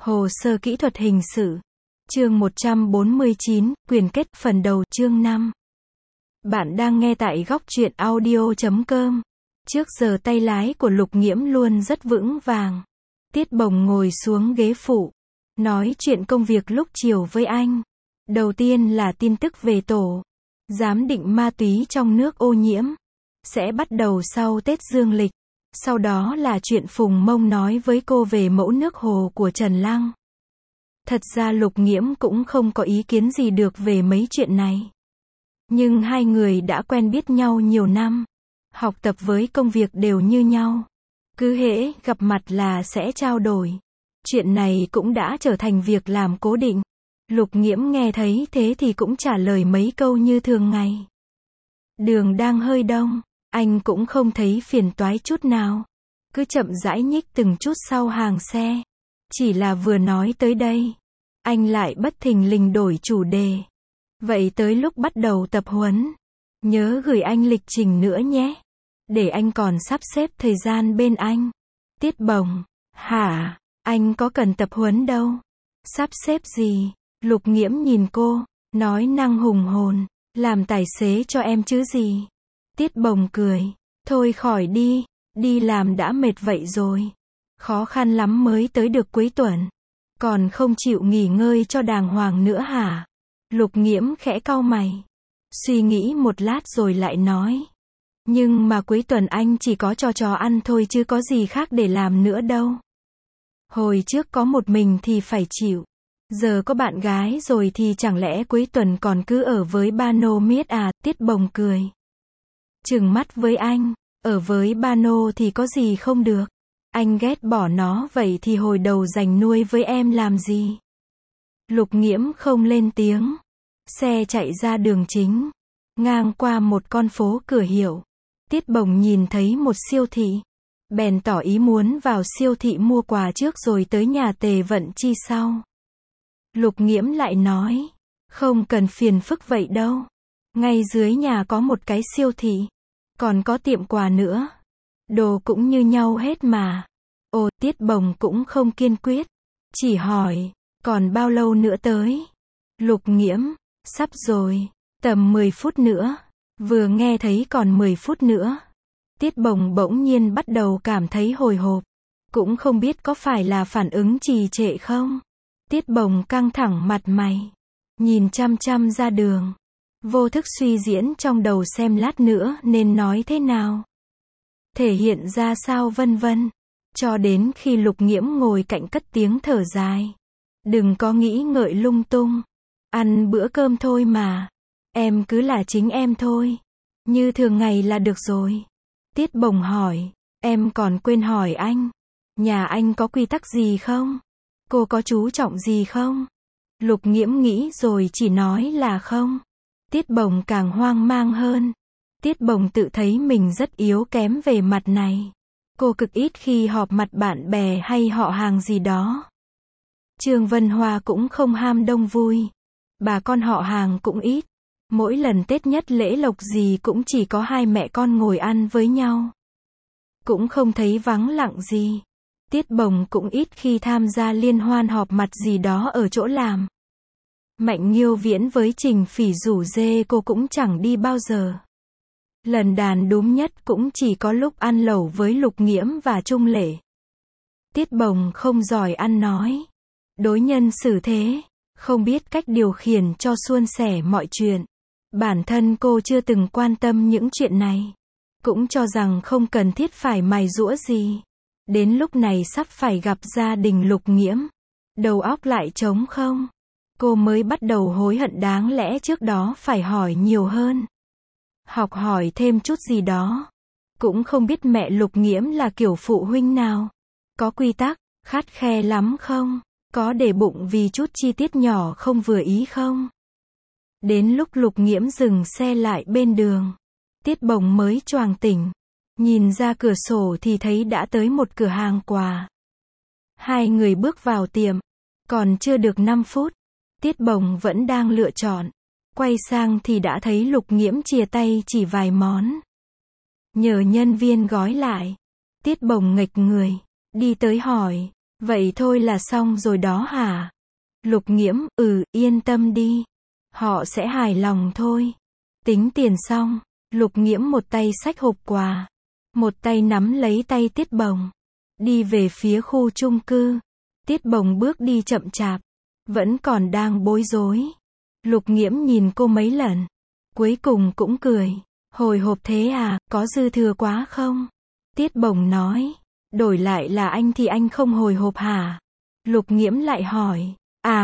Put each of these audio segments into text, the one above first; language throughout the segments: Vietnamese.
Hồ sơ kỹ thuật hình sự. Chương 149, quyền kết, phần đầu, chương 5. Bạn đang nghe tại góc truyện audio.com. Trước giờ tay lái của Lục Nghiễm luôn rất vững vàng. Tiết Bồng ngồi xuống ghế phụ, nói chuyện công việc lúc chiều với anh. Đầu tiên là tin tức về tổ giám định ma túy trong nước ô nhiễm. Sẽ bắt đầu sau Tết Dương lịch. Sau đó là chuyện Phùng Mông nói với cô về mẫu nước hồ của Trần Lăng. Thật ra Lục Nghiễm cũng không có ý kiến gì được về mấy chuyện này. Nhưng hai người đã quen biết nhau nhiều năm. Học tập với công việc đều như nhau. Cứ hễ gặp mặt là sẽ trao đổi. Chuyện này cũng đã trở thành việc làm cố định. Lục Nghiễm nghe thấy thế thì cũng trả lời mấy câu như thường ngày. Đường đang hơi đông, anh cũng không thấy phiền toái chút nào. Cứ chậm rãi nhích từng chút sau hàng xe. Chỉ là vừa nói tới đây, anh lại bất thình lình đổi chủ đề. Vậy tới lúc bắt đầu tập huấn, nhớ gửi anh lịch trình nữa nhé. Để anh còn sắp xếp thời gian bên anh. Tiết Bồng: hả, anh có cần tập huấn đâu. Sắp xếp gì? Lục Nghiễm nhìn cô, nói năng hùng hồn, làm tài xế cho em chứ gì. Tiết Bồng cười, thôi khỏi đi, đi làm đã mệt vậy rồi. Khó khăn lắm mới tới được cuối tuần. Còn không chịu nghỉ ngơi cho đàng hoàng nữa hả? Lục Nghiễm khẽ cau mày. Suy nghĩ một lát rồi lại nói. Nhưng mà cuối tuần anh chỉ có cho chó ăn thôi chứ có gì khác để làm nữa đâu. Hồi trước có một mình thì phải chịu. Giờ có bạn gái rồi thì chẳng lẽ cuối tuần còn cứ ở với ba nô miết à? Tiết Bồng cười. Trừng mắt với anh. Ở với ba nô thì có gì không được. Anh ghét bỏ nó vậy thì hồi đầu dành nuôi với em làm gì? Lục Nghiễm không lên tiếng. Xe chạy ra đường chính. Ngang qua một con phố cửa hiệu. Tiết Bồng nhìn thấy một siêu thị. Bèn tỏ ý muốn vào siêu thị mua quà trước rồi tới nhà Tề Vận Chi sau. Lục Nghiễm lại nói. Không cần phiền phức vậy đâu. Ngay dưới nhà có một cái siêu thị. Còn có tiệm quà nữa. Đồ cũng như nhau hết mà. Ồ, Tiết Bồng cũng không kiên quyết. Chỉ hỏi, còn bao lâu nữa tới? Lục Nghiễm, sắp rồi, tầm 10 phút nữa. Vừa nghe thấy còn 10 phút nữa. Tiết Bồng bỗng nhiên bắt đầu cảm thấy hồi hộp. Cũng không biết có phải là phản ứng trì trệ không? Tiết Bồng căng thẳng mặt mày. Nhìn chăm chăm ra đường. Vô thức suy diễn trong đầu xem lát nữa nên nói thế nào. Thể hiện ra sao vân vân. Cho đến khi Lục Nghiễm ngồi cạnh cất tiếng thở dài. Đừng có nghĩ ngợi lung tung. Ăn bữa cơm thôi mà. Em cứ là chính em thôi. Như thường ngày là được rồi. Tiết Bồng hỏi. Em còn quên hỏi anh. Nhà anh có quy tắc gì không? Cô có chú trọng gì không? Lục Nghiễm nghĩ rồi chỉ nói là không. Tiết Bồng càng hoang mang hơn. Tiết Bồng tự thấy mình rất yếu kém về mặt này. Cô cực ít khi họp mặt bạn bè hay họ hàng gì đó. Trương Vân Hoa cũng không ham đông vui. Bà con họ hàng cũng ít. Mỗi lần Tết nhất lễ lộc gì cũng chỉ có hai mẹ con ngồi ăn với nhau. Cũng không thấy vắng lặng gì. Tiết Bồng cũng ít khi tham gia liên hoan họp mặt gì đó ở chỗ làm. Mạnh Nghiêu Viễn với Trình Phỉ rủ dê cô cũng chẳng đi bao giờ. Lần đàn đúm nhất cũng chỉ có lúc ăn lẩu với Lục Nghiễm và Trung Lệ. Tiết Bồng không giỏi ăn nói. Đối nhân xử thế. Không biết cách điều khiển cho suôn sẻ mọi chuyện. Bản thân cô chưa từng quan tâm những chuyện này. Cũng cho rằng không cần thiết phải mài giũa gì. Đến lúc này sắp phải gặp gia đình Lục Nghiễm. Đầu óc lại trống không. Cô mới bắt đầu hối hận đáng lẽ trước đó phải hỏi nhiều hơn. Học hỏi thêm chút gì đó. Cũng không biết mẹ Lục Nghiễm là kiểu phụ huynh nào. Có quy tắc, khắt khe lắm không? Có để bụng vì chút chi tiết nhỏ không vừa ý không? Đến lúc Lục Nghiễm dừng xe lại bên đường. Tiết Bồng mới choàng tỉnh. Nhìn ra cửa sổ thì thấy đã tới một cửa hàng quà. Hai người bước vào tiệm. Còn chưa được 5 phút. Tiết Bồng vẫn đang lựa chọn. Quay sang thì đã thấy Lục Nghiễm chìa tay chỉ vài món. Nhờ nhân viên gói lại. Tiết Bồng nghệch người. Đi tới hỏi. Vậy thôi là xong rồi đó hả? Lục Nghiễm, yên tâm đi. Họ sẽ hài lòng thôi. Tính tiền xong, Lục Nghiễm một tay xách hộp quà, một tay nắm lấy tay Tiết Bồng, đi về phía khu chung cư. Tiết Bồng bước đi chậm chạp, vẫn còn đang bối rối. Lục Nghiễm nhìn cô mấy lần, cuối cùng cũng cười. Hồi hộp thế à, có dư thừa quá không? Tiết Bồng nói, đổi lại là anh thì anh không hồi hộp hả? Lục Nghiễm lại hỏi,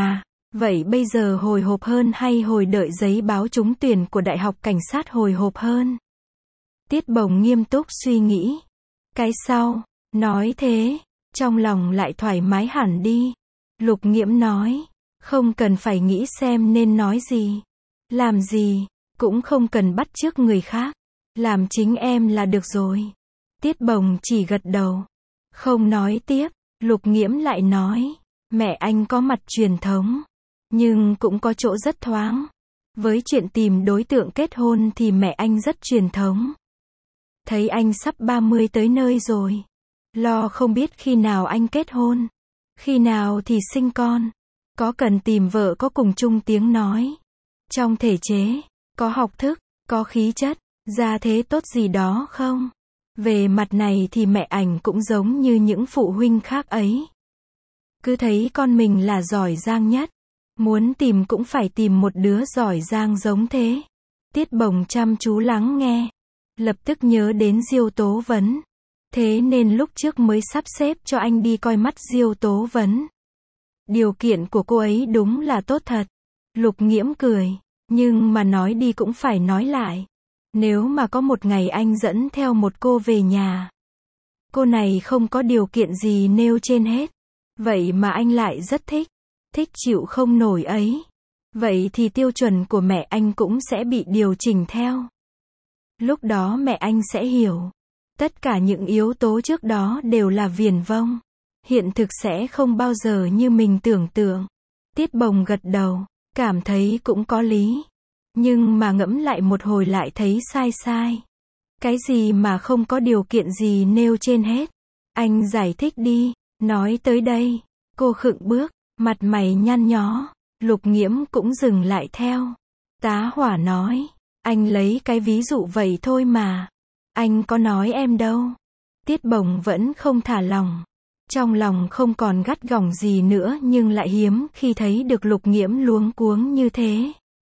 vậy bây giờ hồi hộp hơn hay hồi đợi giấy báo trúng tuyển của Đại học Cảnh sát hồi hộp hơn? Tiết Bồng nghiêm túc suy nghĩ. Cái sau, nói thế, trong lòng lại thoải mái hẳn đi. Lục Nghiễm nói, không cần phải nghĩ xem nên nói gì, làm gì, cũng không cần bắt chước người khác, làm chính em là được rồi. Tiết Bồng chỉ gật đầu, không nói tiếp. Lục Nghiễm lại nói, mẹ anh có mặt truyền thống, nhưng cũng có chỗ rất thoáng. Với chuyện tìm đối tượng kết hôn thì mẹ anh rất truyền thống. Thấy anh sắp 30 tới nơi rồi, lo không biết khi nào anh kết hôn, khi nào thì sinh con, có cần tìm vợ có cùng chung tiếng nói, trong thể chế, có học thức, có khí chất, gia thế tốt gì đó không? Về mặt này thì mẹ ảnh cũng giống như những phụ huynh khác ấy. Cứ thấy con mình là giỏi giang nhất, muốn tìm cũng phải tìm một đứa giỏi giang giống thế. Tiết Bồng chăm chú lắng nghe, lập tức nhớ đến Diêu Tố Vấn. Thế nên lúc trước mới sắp xếp cho anh đi coi mắt Diêu Tố Vấn. Điều kiện của cô ấy đúng là tốt thật. Lục Nghiễm cười, nhưng mà nói đi cũng phải nói lại. Nếu mà có một ngày anh dẫn theo một cô về nhà, cô này không có điều kiện gì nêu trên hết, vậy mà anh lại rất thích, thích chịu không nổi ấy, vậy thì tiêu chuẩn của mẹ anh cũng sẽ bị điều chỉnh theo. Lúc đó mẹ anh sẽ hiểu, tất cả những yếu tố trước đó đều là viển vông, hiện thực sẽ không bao giờ như mình tưởng tượng. Tiết Bồng gật đầu, cảm thấy cũng có lý. Nhưng mà ngẫm lại một hồi lại thấy sai sai. Cái gì mà không có điều kiện gì nêu trên hết? Anh giải thích đi. Nói tới đây, cô khựng bước, mặt mày nhăn nhó. Lục Nghiễm cũng dừng lại theo. Tá hỏa nói, anh lấy cái ví dụ vậy thôi mà. Anh có nói em đâu. Tiết Bồng vẫn không thả lòng. Trong lòng không còn gắt gỏng gì nữa nhưng lại hiếm khi thấy được Lục Nghiễm luống cuống như thế.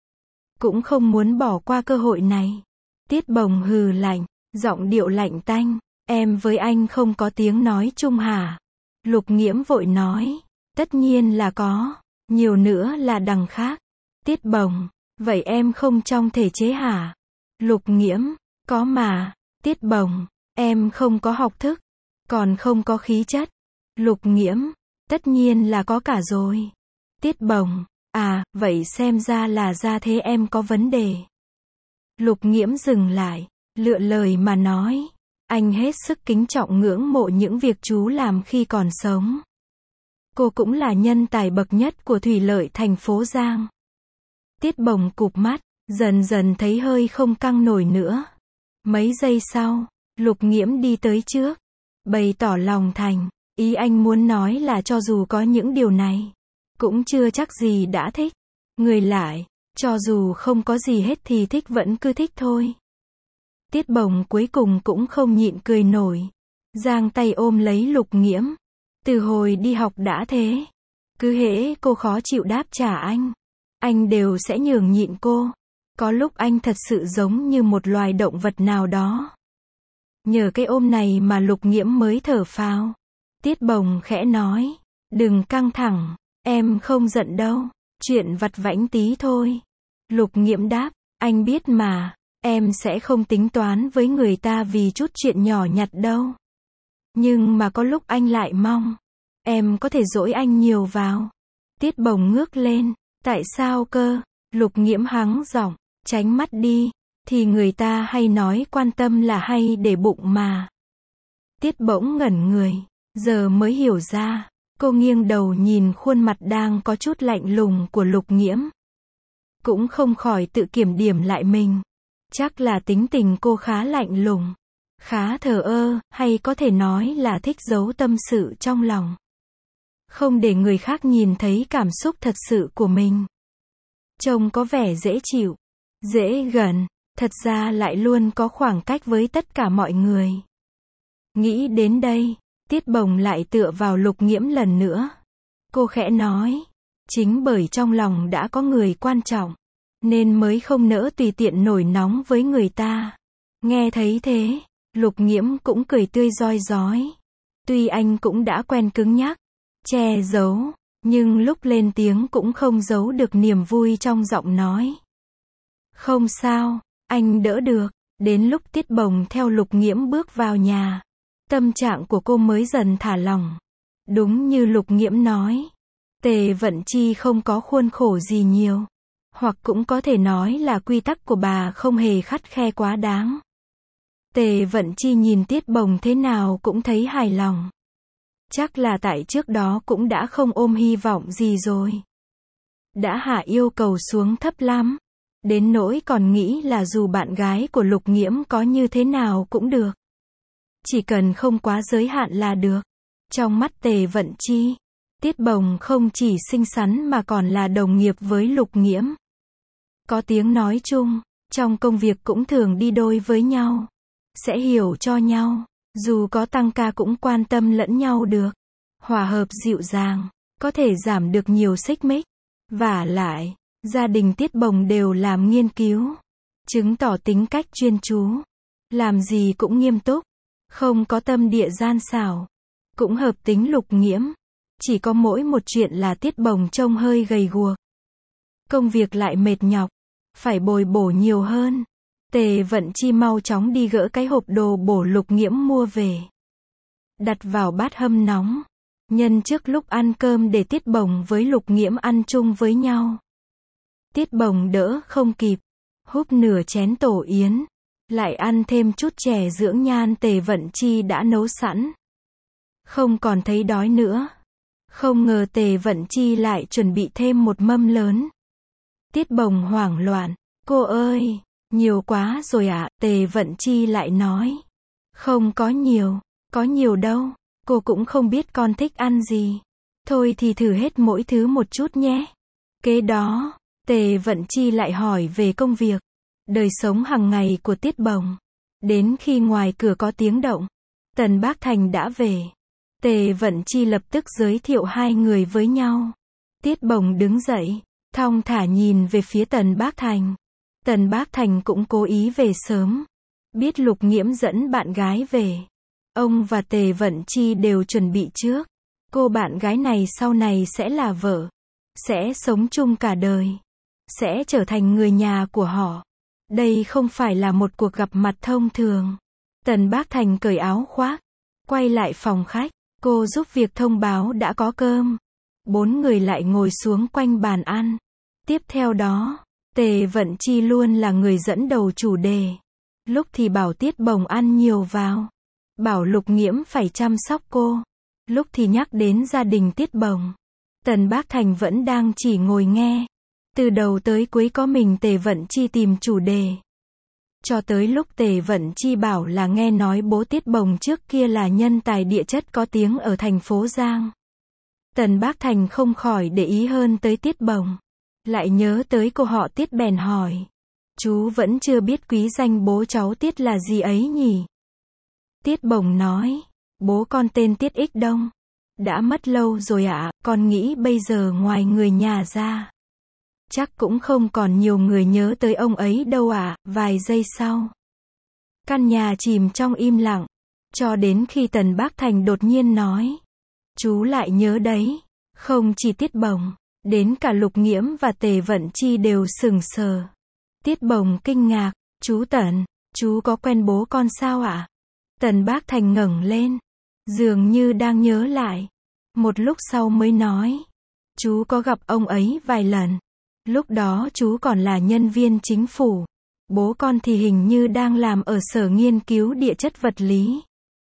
Cũng không muốn bỏ qua cơ hội này. Tiết Bồng hừ lạnh, giọng điệu lạnh tanh, em với anh không có tiếng nói chung hả? Lục Nghiễm vội nói, tất nhiên là có, nhiều nữa là đằng khác. Tiết Bồng, vậy em không trong thể chế hả? Lục Nghiễm, có mà. Tiết Bồng, em không có học thức, còn không có khí chất. Lục Nghiễm, tất nhiên là có cả rồi. Tiết Bồng, vậy xem ra là gia thế em có vấn đề. Lục Nghiễm dừng lại, lựa lời mà nói, anh hết sức kính trọng ngưỡng mộ những việc chú làm khi còn sống. Cô cũng là nhân tài bậc nhất của thủy lợi thành phố Giang. Tiết Bồng cụp mắt, dần dần thấy hơi không căng nổi nữa. Mấy giây sau, Lục Nghiễm đi tới trước, bày tỏ lòng thành, ý anh muốn nói là cho dù có những điều này, cũng chưa chắc gì đã thích. Người lại, cho dù không có gì hết thì thích vẫn cứ thích thôi. Tiết Bồng cuối cùng cũng không nhịn cười nổi. Giang tay ôm lấy Lục Nghiễm. Từ hồi đi học đã thế. Cứ hễ cô khó chịu đáp trả anh đều sẽ nhường nhịn cô. Có lúc anh thật sự giống như một loài động vật nào đó. Nhờ cái ôm này mà Lục Nghiễm mới thở phào. Tiết Bồng khẽ nói, đừng căng thẳng, em không giận đâu, chuyện vặt vãnh tí thôi. Lục Nghiễm đáp, anh biết mà, em sẽ không tính toán với người ta vì chút chuyện nhỏ nhặt đâu. Nhưng mà có lúc anh lại mong, em có thể dỗi anh nhiều vào. Tiết Bồng ngước lên, tại sao cơ? Lục Nghiễm hắng giọng, tránh mắt đi, thì người ta hay nói quan tâm là hay để bụng mà. Tiết bỗng ngẩn người, giờ mới hiểu ra. Cô nghiêng đầu nhìn khuôn mặt đang có chút lạnh lùng của Lục Nghiễm. Cũng không khỏi tự kiểm điểm lại mình. Chắc là tính tình cô khá lạnh lùng, khá thờ ơ, hay có thể nói là thích giấu tâm sự trong lòng. không để người khác nhìn thấy cảm xúc thật sự của mình. Trông có vẻ dễ chịu, dễ gần, thật ra lại luôn có khoảng cách với tất cả mọi người. Nghĩ đến đây, Tiết Bồng lại tựa vào Lục Nghiễm lần nữa. Cô khẽ nói, chính bởi trong lòng đã có người quan trọng, nên mới không nỡ tùy tiện nổi nóng với người ta. Nghe thấy thế, Lục Nghiễm cũng cười tươi rói rói. Tuy anh cũng đã quen cứng nhắc, che giấu, nhưng lúc lên tiếng cũng không giấu được niềm vui trong giọng nói. Không sao, anh đỡ được. Đến lúc Tiết Bồng theo Lục Nghiễm bước vào nhà, tâm trạng của cô mới dần thả lỏng. Đúng như Lục Nghiễm nói, Tề Vận Chi không có khuôn khổ gì nhiều, hoặc cũng có thể nói là quy tắc của bà không hề khắt khe quá đáng. Tề Vận Chi nhìn Tiết Bồng thế nào cũng thấy hài lòng. Chắc là tại trước đó cũng đã không ôm hy vọng gì rồi. Đã hạ yêu cầu xuống thấp lắm, đến nỗi còn nghĩ là dù bạn gái của Lục Nghiễm có như thế nào cũng được. Chỉ cần không quá giới hạn là được. Trong mắt Tề Vận Chi, Tiết Bồng không chỉ xinh xắn mà còn là đồng nghiệp với Lục Nghiễm. Có tiếng nói chung, trong công việc cũng thường đi đôi với nhau. Sẽ hiểu cho nhau, dù có tăng ca cũng quan tâm lẫn nhau được. Hòa hợp dịu dàng, có thể giảm được nhiều xích mích. Vả lại, gia đình Tiết Bồng đều làm nghiên cứu, chứng tỏ tính cách chuyên chú. Làm gì cũng nghiêm túc, không có tâm địa gian xảo. Cũng hợp tính Lục Nghiễm. Chỉ có mỗi một chuyện là Tiết Bồng trông hơi gầy guộc. Công việc lại mệt nhọc, phải bồi bổ nhiều hơn. Tề Vận Chi mau chóng đi gỡ cái hộp đồ bổ Lục Nghiễm mua về. Đặt vào bát hâm nóng. Nhân trước lúc ăn cơm để Tiết Bồng với Lục Nghiễm ăn chung với nhau. Tiết Bồng đỡ không kịp, húp nửa chén tổ yến, lại ăn thêm chút chè dưỡng nhan Tề Vận Chi đã nấu sẵn. Không còn thấy đói nữa. Không ngờ Tề Vận Chi lại chuẩn bị thêm một mâm lớn. Tiết Bồng hoảng loạn, cô ơi, nhiều quá rồi ạ. Tề Vận Chi lại nói, không có nhiều đâu, cô cũng không biết con thích ăn gì. Thôi thì thử hết mỗi thứ một chút nhé. Kế đó, Tề Vận Chi lại hỏi về công việc, đời sống hàng ngày của Tiết Bồng. Đến khi ngoài cửa có tiếng động, Tần Bác Thành đã về. Tề Vận Chi lập tức giới thiệu hai người với nhau. Tiết Bồng đứng dậy, thong thả nhìn về phía Tần Bác Thành. Tần Bác Thành cũng cố ý về sớm. Biết Lục Nghiễm dẫn bạn gái về. Ông và Tề Vận Chi đều chuẩn bị trước. Cô bạn gái này sau này sẽ là vợ. Sẽ sống chung cả đời. Sẽ trở thành người nhà của họ. Đây không phải là một cuộc gặp mặt thông thường. Tần Bác Thành cởi áo khoác, quay lại phòng khách. Cô giúp việc thông báo đã có cơm. 4 người lại ngồi xuống quanh bàn ăn. Tiếp theo đó, Tề Vận Chi luôn là người dẫn đầu chủ đề. Lúc thì bảo Tiết Bồng ăn nhiều vào. Bảo Lục Nghiễm phải chăm sóc cô. Lúc thì nhắc đến gia đình Tiết Bồng. Tần Bác Thành vẫn đang chỉ ngồi nghe. Từ đầu tới cuối có mình Tề Vận Chi tìm chủ đề. Cho tới lúc Tề Vận Chi bảo là nghe nói bố Tiết Bồng trước kia là nhân tài địa chất có tiếng ở thành phố Giang. Tần Bác Thành không khỏi để ý hơn tới Tiết Bồng. Lại nhớ tới cô họ Tiết bèn hỏi. Chú vẫn chưa biết quý danh bố cháu Tiết là gì ấy nhỉ? Tiết Bồng nói. Bố con tên Tiết Ích Đông. Đã mất lâu rồi ạ, con nghĩ bây giờ ngoài người nhà ra. Chắc cũng không còn nhiều người nhớ tới ông ấy đâu ạ. Vài giây sau, căn nhà chìm trong im lặng. Cho đến khi Tần Bác Thành đột nhiên nói. Chú lại nhớ đấy. Không chỉ Tiết Bồng, đến cả Lục Nghiễm và Tề Vận Chi đều sững sờ. Tiết Bồng kinh ngạc. Chú Tần, chú có quen bố con sao ạ? Tần Bác Thành ngẩng lên, dường như đang nhớ lại. Một lúc sau mới nói. Chú có gặp ông ấy vài lần. Lúc đó chú còn là nhân viên chính phủ. Bố con thì hình như đang làm ở sở nghiên cứu địa chất vật lý.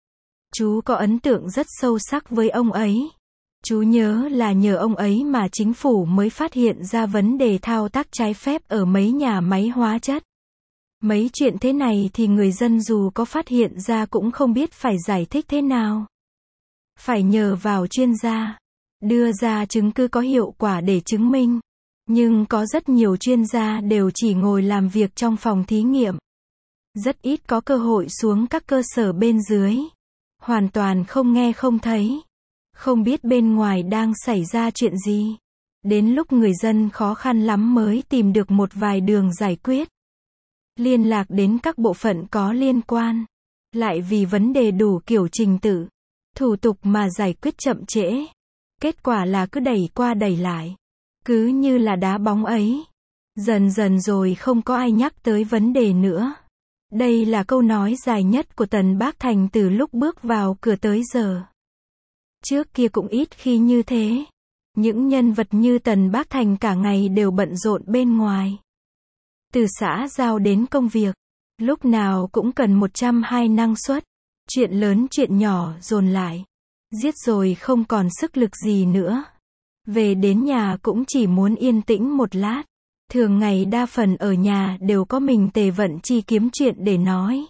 Chú có ấn tượng rất sâu sắc với ông ấy. Chú nhớ là nhờ ông ấy mà chính phủ mới phát hiện ra vấn đề thao tác trái phép ở mấy nhà máy hóa chất. Mấy chuyện thế này thì người dân dù có phát hiện ra cũng không biết phải giải thích thế nào. Phải nhờ vào chuyên gia. đưa ra chứng cứ có hiệu quả để chứng minh. Nhưng có rất nhiều chuyên gia đều chỉ ngồi làm việc trong phòng thí nghiệm. Rất ít có cơ hội xuống các cơ sở bên dưới. Hoàn toàn không nghe không thấy. Không biết bên ngoài đang xảy ra chuyện gì. Đến lúc người dân khó khăn lắm mới tìm được một vài đường giải quyết. Liên lạc đến các bộ phận có liên quan. Lại vì vấn đề đủ kiểu trình tự, thủ tục mà giải quyết chậm trễ. Kết quả là cứ đẩy qua đẩy lại. Cứ như là đá bóng ấy. Dần dần rồi không có ai nhắc tới vấn đề nữa. Đây là câu nói dài nhất của Tần Bác Thành từ lúc bước vào cửa tới giờ. Trước kia cũng ít khi như thế. Những nhân vật như Tần Bác Thành cả ngày đều bận rộn bên ngoài. Từ xã giao đến công việc, lúc nào cũng cần 120 năng suất. Chuyện lớn chuyện nhỏ dồn lại. Giết rồi không còn sức lực gì nữa. Về đến nhà cũng chỉ muốn yên tĩnh một lát. Thường ngày đa phần ở nhà đều có mình Tề Vận Chi kiếm chuyện để nói.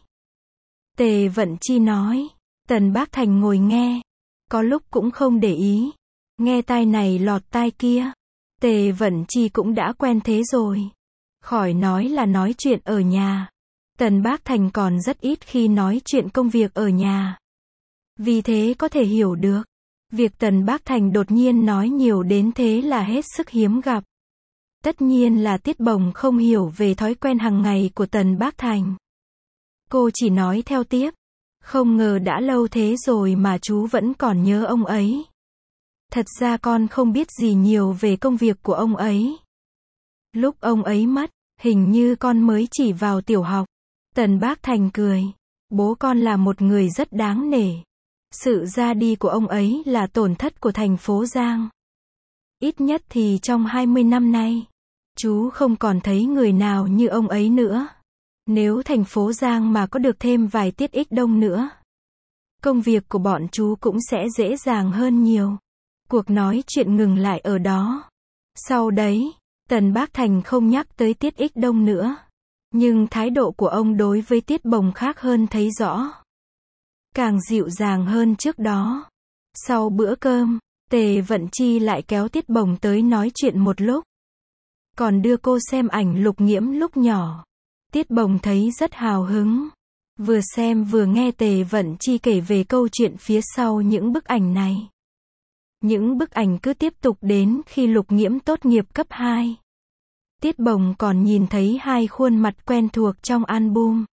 Tề Vận Chi nói. Tần Bác Thành ngồi nghe. Có lúc cũng không để ý. Nghe tai này lọt tai kia. Tề Vận Chi cũng đã quen thế rồi. Khỏi nói là nói chuyện ở nhà. Tần Bác Thành còn rất ít khi nói chuyện công việc ở nhà. Vì thế có thể hiểu được. Việc Tần Bác Thành đột nhiên nói nhiều đến thế là hết sức hiếm gặp. Tất nhiên là Tiết Bồng không hiểu về thói quen hàng ngày của Tần Bác Thành. Cô chỉ nói theo tiếp. Không ngờ đã lâu thế rồi mà chú vẫn còn nhớ ông ấy. Thật ra con không biết gì nhiều về công việc của ông ấy. Lúc ông ấy mất, hình như con mới chỉ vào tiểu học. Tần Bác Thành cười. Bố con là một người rất đáng nể. Sự ra đi của ông ấy là tổn thất của thành phố Giang. Ít nhất thì trong 20 năm nay, chú không còn thấy người nào như ông ấy nữa. Nếu thành phố Giang mà có được thêm vài tiết ích đông nữa, công việc của bọn chú cũng sẽ dễ dàng hơn nhiều. Cuộc nói chuyện ngừng lại ở đó. Sau đấy, Tần Bác Thành không nhắc tới Tiết Ích Đông nữa. Nhưng thái độ của ông đối với Tiết Bồng khác hơn thấy rõ. Càng dịu dàng hơn trước đó. Sau bữa cơm, Tề Vận Chi lại kéo Tiết Bồng tới nói chuyện một lúc. Còn đưa cô xem ảnh Lục Nghiễm lúc nhỏ. Tiết Bồng thấy rất hào hứng. Vừa xem vừa nghe Tề Vận Chi kể về câu chuyện phía sau những bức ảnh này. Những bức ảnh cứ tiếp tục đến khi Lục Nghiễm tốt nghiệp cấp 2. Tiết Bồng còn nhìn thấy hai khuôn mặt quen thuộc trong album.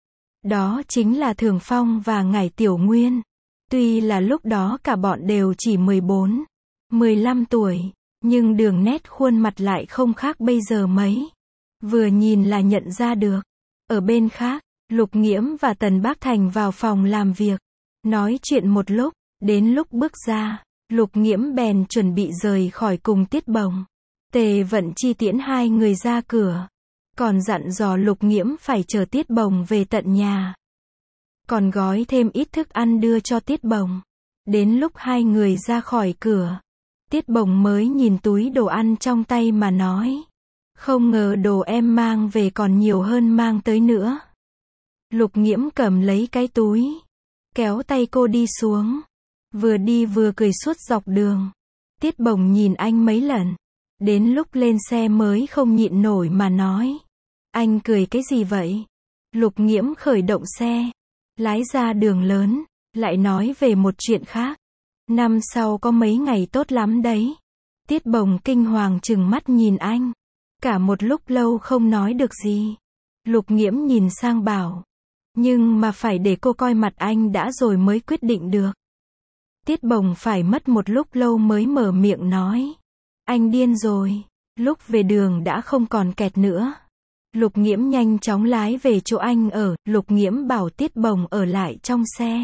Đó chính là Thường Phong và Ngải Tiểu Nguyên. Tuy là lúc đó cả bọn đều chỉ 14, 15 tuổi, nhưng đường nét khuôn mặt lại không khác bây giờ mấy. Vừa nhìn là nhận ra được. Ở bên khác, Lục Nghiễm và Tần Bác Thành vào phòng làm việc. Nói chuyện một lúc, đến lúc bước ra, Lục Nghiễm bèn chuẩn bị rời khỏi cùng Tiết Bồng. Tề Vận Chi tiễn hai người ra cửa. Còn dặn dò Lục Nghiễm phải chờ Tiết Bồng về tận nhà. Còn gói thêm ít thức ăn đưa cho Tiết Bồng. Đến lúc hai người ra khỏi cửa, Tiết Bồng mới nhìn túi đồ ăn trong tay mà nói. Không ngờ đồ em mang về còn nhiều hơn mang tới nữa. Lục Nghiễm cầm lấy cái túi, kéo tay cô đi xuống. Vừa đi vừa cười suốt dọc đường. Tiết Bồng nhìn anh mấy lần. Đến lúc lên xe mới không nhịn nổi mà nói. Anh cười cái gì vậy? Lục Nghiễm khởi động xe, lái ra đường lớn, lại nói về một chuyện khác. Năm sau có mấy ngày tốt lắm đấy. Tiết Bồng kinh hoàng trừng mắt nhìn anh. Cả một lúc lâu không nói được gì. Lục Nghiễm nhìn sang bảo. Nhưng mà phải để cô coi mặt anh đã rồi mới quyết định được. Tiết Bồng phải mất một lúc lâu mới mở miệng nói. Anh điên rồi. Lúc về đường đã không còn kẹt nữa. Lục Nghiễm nhanh chóng lái về chỗ anh ở. Lục Nghiễm bảo Tiết Bồng ở lại trong xe.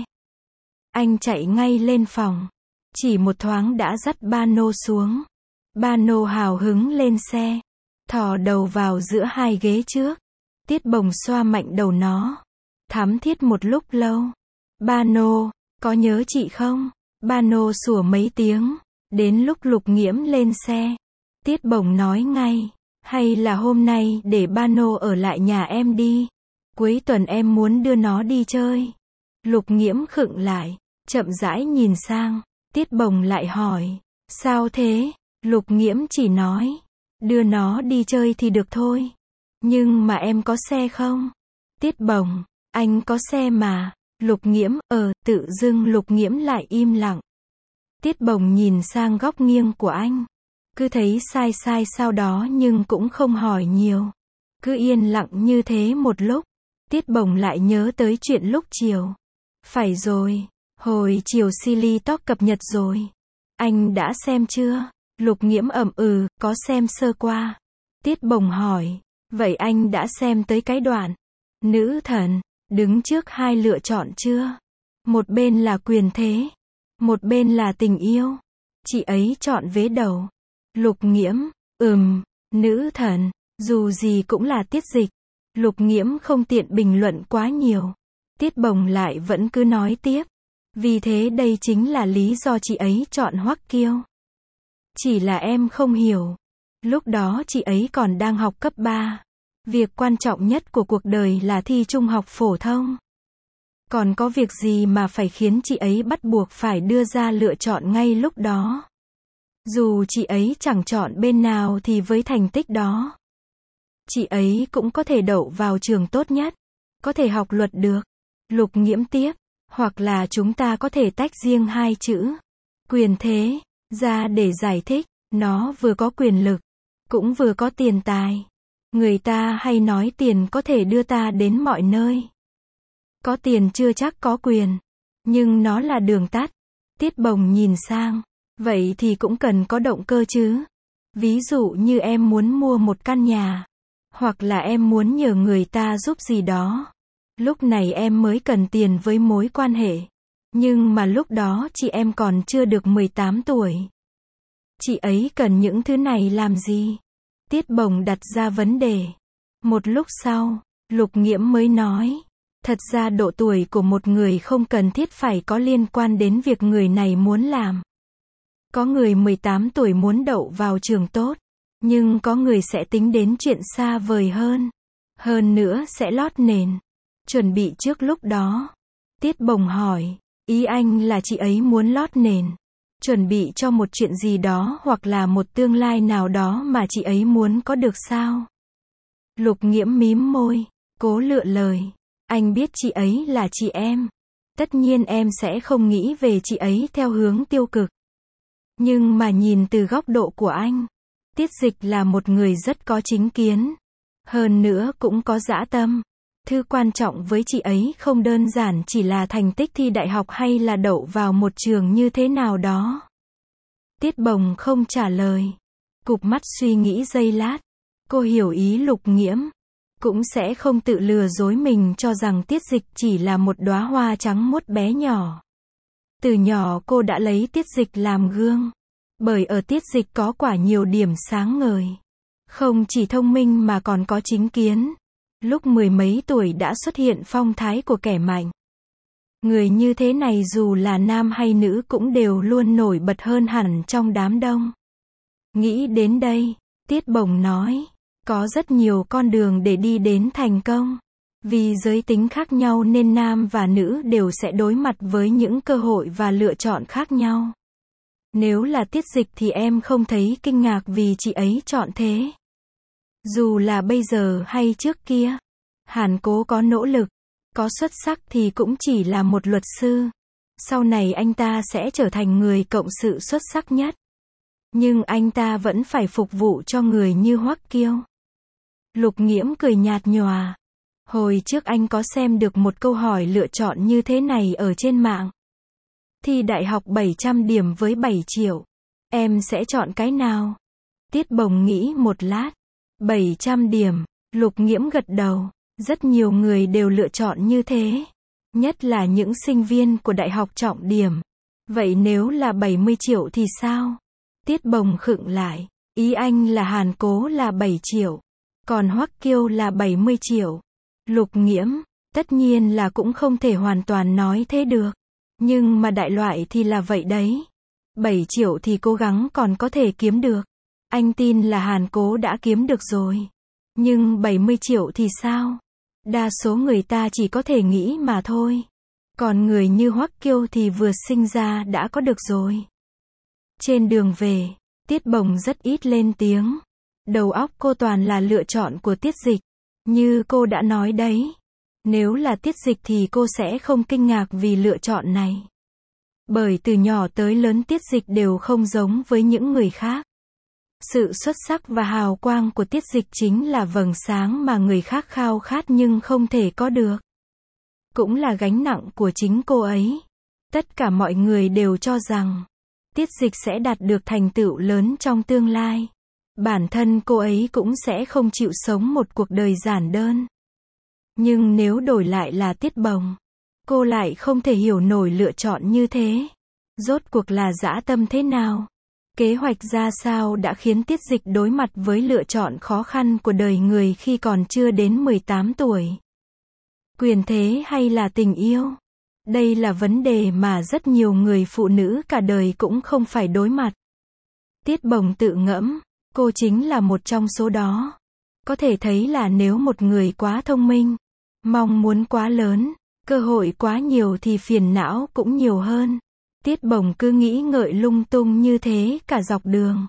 Anh chạy ngay lên phòng. Chỉ một thoáng đã dắt ba nô xuống. Ba nô hào hứng lên xe. Thò đầu vào giữa hai ghế trước. Tiết Bồng xoa mạnh đầu nó. Thắm thiết một lúc lâu. Ba nô, có nhớ chị không? Ba nô sủa mấy tiếng. Đến lúc Lục Nghiễm lên xe, Tiết Bồng nói ngay. Hay là hôm nay để ba nô ở lại nhà em đi. Cuối tuần em muốn đưa nó đi chơi. Lục Nghiễm khựng lại, chậm rãi nhìn sang. Tiết Bồng lại hỏi. Sao thế? Lục Nghiễm chỉ nói. Đưa nó đi chơi thì được thôi. Nhưng mà em có xe không? Tiết Bồng, anh có xe mà. Lục Nghiễm, tự dưng Lục Nghiễm lại im lặng. Tiết Bồng nhìn sang góc nghiêng của anh. Cứ thấy sai sai sau đó nhưng cũng không hỏi nhiều. Cứ yên lặng như thế một lúc. Tiết Bồng lại nhớ tới chuyện lúc chiều. Phải rồi, hồi chiều Silly Talk cập nhật rồi. Anh đã xem chưa? Lục Nghiễm có xem sơ qua. Tiết Bồng hỏi, vậy anh đã xem tới cái đoạn nữ thần đứng trước hai lựa chọn chưa? Một bên là quyền thế, một bên là tình yêu. Chị ấy chọn vế đầu. Lục Nghiễm, nữ thần, dù gì cũng là Tiết Dịch. Lục Nghiễm không tiện bình luận quá nhiều. Tiết Bồng lại vẫn cứ nói tiếp. Vì thế đây chính là lý do chị ấy chọn Hoắc Kiêu. Chỉ là em không hiểu. Lúc đó chị ấy còn đang học cấp 3. Việc quan trọng nhất của cuộc đời là thi trung học phổ thông. Còn có việc gì mà phải khiến chị ấy bắt buộc phải đưa ra lựa chọn ngay lúc đó. Dù chị ấy chẳng chọn bên nào thì với thành tích đó, chị ấy cũng có thể đậu vào trường tốt nhất. Có thể học luật được. Lục Nghiễm tiếp. Hoặc là chúng ta có thể tách riêng hai chữ quyền thế ra để giải thích. Nó vừa có quyền lực, cũng vừa có tiền tài. Người ta hay nói tiền có thể đưa ta đến mọi nơi. Có tiền chưa chắc có quyền. Nhưng nó là đường tắt. Tiết Bồng nhìn sang. Vậy thì cũng cần có động cơ chứ. Ví dụ như em muốn mua một căn nhà. Hoặc là em muốn nhờ người ta giúp gì đó. Lúc này em mới cần tiền với mối quan hệ. Nhưng mà lúc đó chị em còn chưa được 18 tuổi. Chị ấy cần những thứ này làm gì? Tiết Bồng đặt ra vấn đề. Một lúc sau, Lục Nghiễm mới nói. Thật ra độ tuổi của một người không cần thiết phải có liên quan đến việc người này muốn làm. Có người 18 tuổi muốn đậu vào trường tốt. Nhưng có người sẽ tính đến chuyện xa vời hơn. Hơn nữa sẽ lót nền. Chuẩn bị trước lúc đó. Tiết Bồng hỏi. Ý anh là chị ấy muốn lót nền. Chuẩn bị cho một chuyện gì đó hoặc là một tương lai nào đó mà chị ấy muốn có được sao? Lục Nghiễm mím môi. Cố lựa lời. Anh biết chị ấy là chị em. Tất nhiên em sẽ không nghĩ về chị ấy theo hướng tiêu cực. Nhưng mà nhìn từ góc độ của anh, Tiết Dịch là một người rất có chính kiến. Hơn nữa cũng có dã tâm. Thứ quan trọng với chị ấy không đơn giản chỉ là thành tích thi đại học hay là đậu vào một trường như thế nào đó. Tiết Bồng không trả lời. Cụp mắt suy nghĩ giây lát. Cô hiểu ý Lục Nghiễm. Cũng sẽ không tự lừa dối mình cho rằng Tiết Dịch chỉ là một đóa hoa trắng muốt bé nhỏ. Từ nhỏ cô đã lấy Tiết Dịch làm gương. Bởi ở Tiết Dịch có quả nhiều điểm sáng ngời. Không chỉ thông minh mà còn có chính kiến. Lúc mười mấy tuổi đã xuất hiện phong thái của kẻ mạnh. Người như thế này dù là nam hay nữ cũng đều luôn nổi bật hơn hẳn trong đám đông. Nghĩ đến đây, Tiết Bồng nói, có rất nhiều con đường để đi đến thành công. Vì giới tính khác nhau nên nam và nữ đều sẽ đối mặt với những cơ hội và lựa chọn khác nhau. Nếu là Tiết Dịch thì em không thấy kinh ngạc vì chị ấy chọn thế. Dù là bây giờ hay trước kia, Hàn Cố có nỗ lực, có xuất sắc thì cũng chỉ là một luật sư. Sau này anh ta sẽ trở thành người cộng sự xuất sắc nhất. Nhưng anh ta vẫn phải phục vụ cho người như Hoắc Kiêu. Lục Nghiễm cười nhạt nhòa. Hồi trước anh có xem được một câu hỏi lựa chọn như thế này ở trên mạng. Thi đại học 700 điểm với 7 triệu. Em sẽ chọn cái nào? Tiết Bồng nghĩ một lát. 700 điểm. Lục Nghiễm gật đầu. Rất nhiều người đều lựa chọn như thế. Nhất là những sinh viên của đại học trọng điểm. Vậy nếu là 70 triệu thì sao? Tiết Bồng khựng lại. Ý anh là Hàn Cố là 7 triệu. Còn Hoắc Kiêu là 70 triệu. Lục Nghiễm, tất nhiên là cũng không thể hoàn toàn nói thế được. Nhưng mà đại loại thì là vậy đấy. 7 triệu thì cố gắng còn có thể kiếm được. Anh tin là Hàn Cố đã kiếm được rồi. Nhưng 70 triệu thì sao? Đa số người ta chỉ có thể nghĩ mà thôi. Còn người như Hoắc Kiêu thì vừa sinh ra đã có được rồi. Trên đường về, Tiết Bồng rất ít lên tiếng. Đầu óc cô toàn là lựa chọn của Tiết Dịch. Như cô đã nói đấy. Nếu là Tiết Dịch thì cô sẽ không kinh ngạc vì lựa chọn này. Bởi từ nhỏ tới lớn Tiết Dịch đều không giống với những người khác. Sự xuất sắc và hào quang của Tiết Dịch chính là vầng sáng mà người khác khao khát nhưng không thể có được. Cũng là gánh nặng của chính cô ấy. Tất cả mọi người đều cho rằng Tiết Dịch sẽ đạt được thành tựu lớn trong tương lai. Bản thân cô ấy cũng sẽ không chịu sống một cuộc đời giản đơn. Nhưng nếu đổi lại là Tiết Bồng, cô lại không thể hiểu nổi lựa chọn như thế. Rốt cuộc là dã tâm thế nào? Kế hoạch ra sao đã khiến Tiết Dịch đối mặt với lựa chọn khó khăn của đời người khi còn chưa đến 18 tuổi? Quyền thế hay là tình yêu? Đây là vấn đề mà rất nhiều người phụ nữ cả đời cũng không phải đối mặt. Tiết Bồng tự ngẫm, cô chính là một trong số đó. Có thể thấy là nếu một người quá thông minh, mong muốn quá lớn, cơ hội quá nhiều thì phiền não cũng nhiều hơn. Tiết Bồng cứ nghĩ ngợi lung tung như thế cả dọc đường.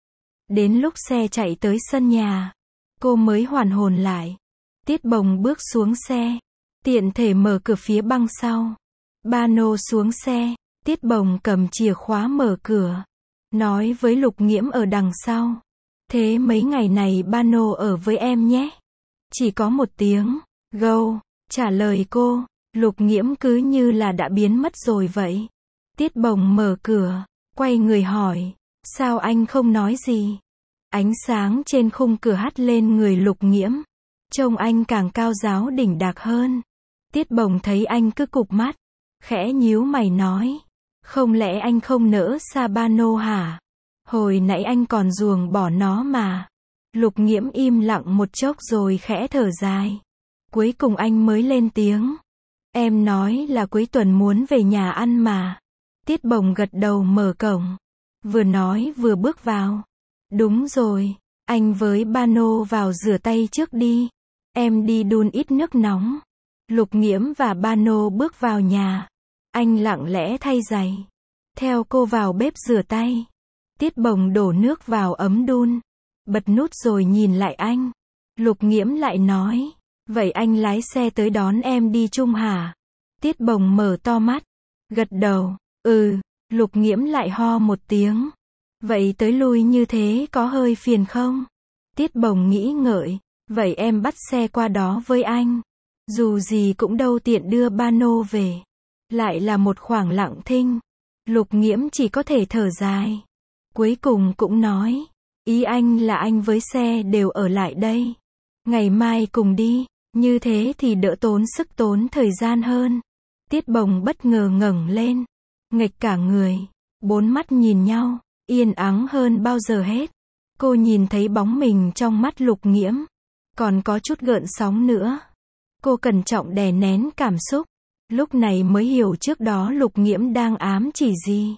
Đến lúc xe chạy tới sân nhà, cô mới hoàn hồn lại. Tiết Bồng bước xuống xe, tiện thể mở cửa phía băng sau. Ba Nô xuống xe, Tiết Bồng cầm chìa khóa mở cửa, nói với Lục Nghiễm ở đằng sau. Thế mấy ngày này Ba Nô ở với em nhé. Chỉ có một tiếng, gâu, trả lời cô. Lục Nghiễm cứ như là đã biến mất rồi vậy. Tiết Bồng mở cửa, quay người hỏi, sao anh không nói gì? Ánh sáng trên khung cửa hắt lên người Lục Nghiễm. Trông anh càng cao ráo đỉnh đạc hơn. Tiết Bồng thấy anh cứ cụp mắt, khẽ nhíu mày nói, không lẽ anh không nỡ xa Ba Nô hả? Hồi nãy anh còn ruồng bỏ nó mà. Lục Nghiễm im lặng một chốc rồi khẽ thở dài. Cuối cùng anh mới lên tiếng. Em nói là cuối tuần muốn về nhà ăn mà. Tiết Bồng gật đầu mở cổng. Vừa nói vừa bước vào. Đúng rồi, anh với Ba Nô vào rửa tay trước đi. Em đi đun ít nước nóng. Lục Nghiễm và Ba Nô bước vào nhà. Anh lặng lẽ thay giày. Theo cô vào bếp rửa tay. Tiết Bồng đổ nước vào ấm đun. Bật nút rồi nhìn lại anh. Lục Nghiễm lại nói. Vậy anh lái xe tới đón em đi chung hả? Tiết Bồng mở to mắt. Gật đầu. Ừ. Lục Nghiễm lại ho một tiếng. Vậy tới lui như thế có hơi phiền không? Tiết Bồng nghĩ ngợi. Vậy em bắt xe qua đó với anh. Dù gì cũng đâu tiện đưa Ba Nô về. Lại là một khoảng lặng thinh. Lục Nghiễm chỉ có thể thở dài. Cuối cùng cũng nói. Ý anh là anh với xe đều ở lại đây. Ngày mai cùng đi. Như thế thì đỡ tốn sức tốn thời gian hơn. Tiết Bồng bất ngờ ngẩng lên. Nghệch cả người. Bốn mắt nhìn nhau. Yên ắng hơn bao giờ hết. Cô nhìn thấy bóng mình trong mắt Lục Nghiễm. Còn có chút gợn sóng nữa. Cô cẩn trọng đè nén cảm xúc. Lúc này mới hiểu trước đó Lục Nghiễm đang ám chỉ gì.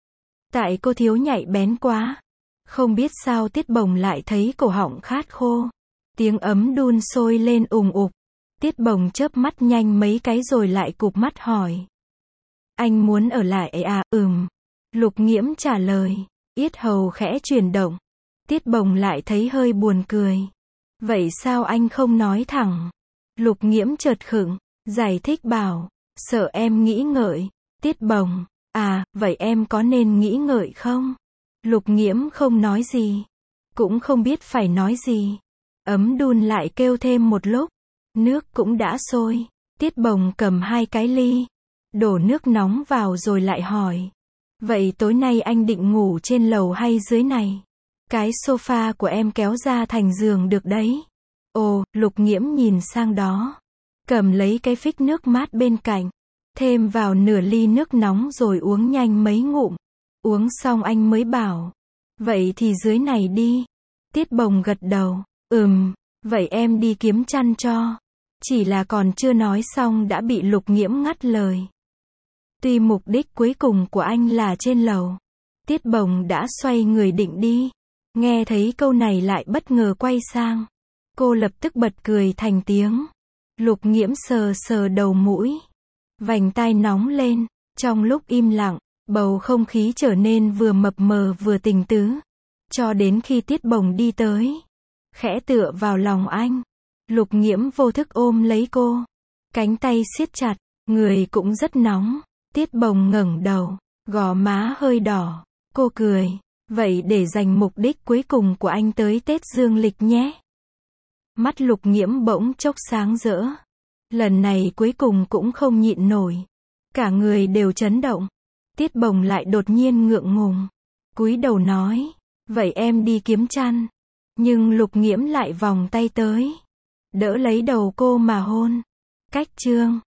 Tại cô thiếu nhạy bén quá. Không biết sao Tiết Bồng lại thấy cổ họng khát khô. Tiếng ấm đun sôi lên ùng ục. Tiết Bồng chớp mắt nhanh mấy cái rồi lại cụp mắt hỏi. Anh muốn ở lại à? Lục Nghiễm trả lời. Yết hầu khẽ chuyển động. Tiết Bồng lại thấy hơi buồn cười. Vậy sao anh không nói thẳng? Lục Nghiễm chợt khựng, giải thích bảo. Sợ em nghĩ ngợi. Tiết Bồng. À, vậy em có nên nghĩ ngợi không? Lục Nghiễm không nói gì. Cũng không biết phải nói gì. Ấm đun lại kêu thêm một lúc. Nước cũng đã sôi. Tiết Bồng cầm 2 cái ly. Đổ nước nóng vào rồi lại hỏi. Vậy tối nay anh định ngủ trên lầu hay dưới này? Cái sofa của em kéo ra thành giường được đấy. Ồ, Lục Nghiễm nhìn sang đó. Cầm lấy cái phích nước mát bên cạnh. Thêm vào nửa ly nước nóng rồi uống nhanh mấy ngụm. Uống xong anh mới bảo. Vậy thì dưới này đi. Tiết Bồng gật đầu. Vậy em đi kiếm chăn cho. Chỉ là còn chưa nói xong đã bị Lục Nghiễm ngắt lời. Tuy mục đích cuối cùng của anh là trên lầu. Tiết Bồng đã xoay người định đi. Nghe thấy câu này lại bất ngờ quay sang. Cô lập tức bật cười thành tiếng. Lục Nghiễm sờ sờ đầu mũi. Vành tai nóng lên. Trong lúc im lặng, Bầu không khí trở nên vừa mập mờ vừa tình tứ. Cho đến khi Tiết Bồng đi tới. Khẽ tựa vào lòng anh. Lục Nghiễm vô thức ôm lấy cô. Cánh tay siết chặt, người cũng rất nóng. Tiết Bồng ngẩng đầu, gò má hơi đỏ. Cô cười, vậy để dành mục đích cuối cùng của anh tới Tết dương lịch nhé. Mắt Lục Nghiễm bỗng chốc sáng rỡ. Lần này cuối cùng cũng không nhịn nổi. Cả người đều chấn động. Tiết Bồng lại đột nhiên ngượng ngùng. Cúi đầu nói, vậy em đi kiếm chăn. Nhưng Lục Nghiễm lại vòng tay tới. Đỡ lấy đầu cô mà hôn. Cách chương